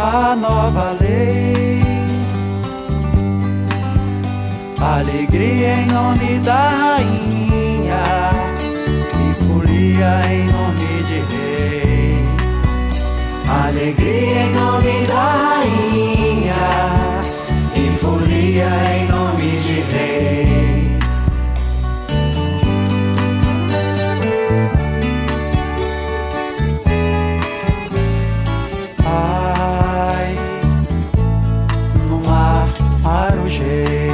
a nova lei. Alegria em nome da rainha e folia em nome de rei. Alegria em nome da rainha e folia em nome de rei. Ai, no mar marujei.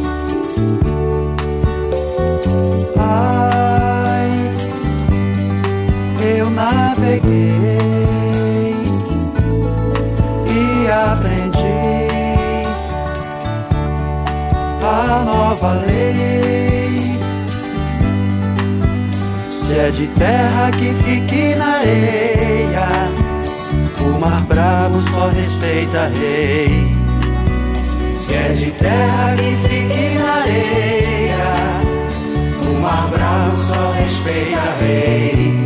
Ai, eu naveguei e aprendi a nova lei. Se é de terra que fique na areia, o mar bravo só respeita rei. Se é de terra que fique na areia, o mar bravo só respeita rei.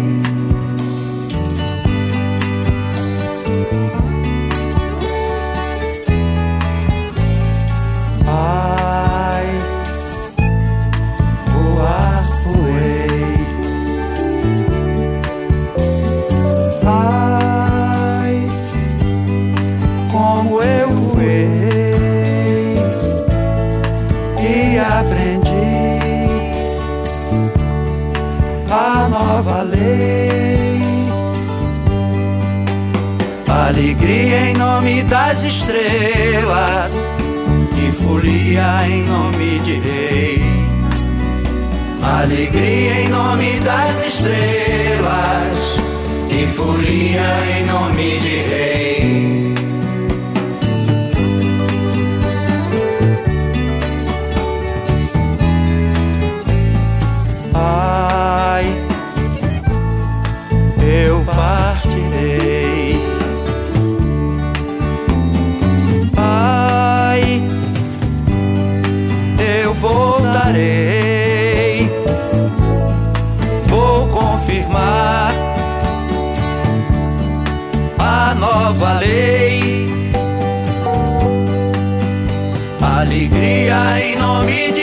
Ai, voar voei. Ai, como eu voei e aprendi a nova lei. Alegria em nome das estrelas e folia em nome de rei. Alegria em nome das estrelas e folia em nome de rei. Ai, eu partirei. Ai, eu voltarei. Vou confirmar a nova lei. Alegria em nome de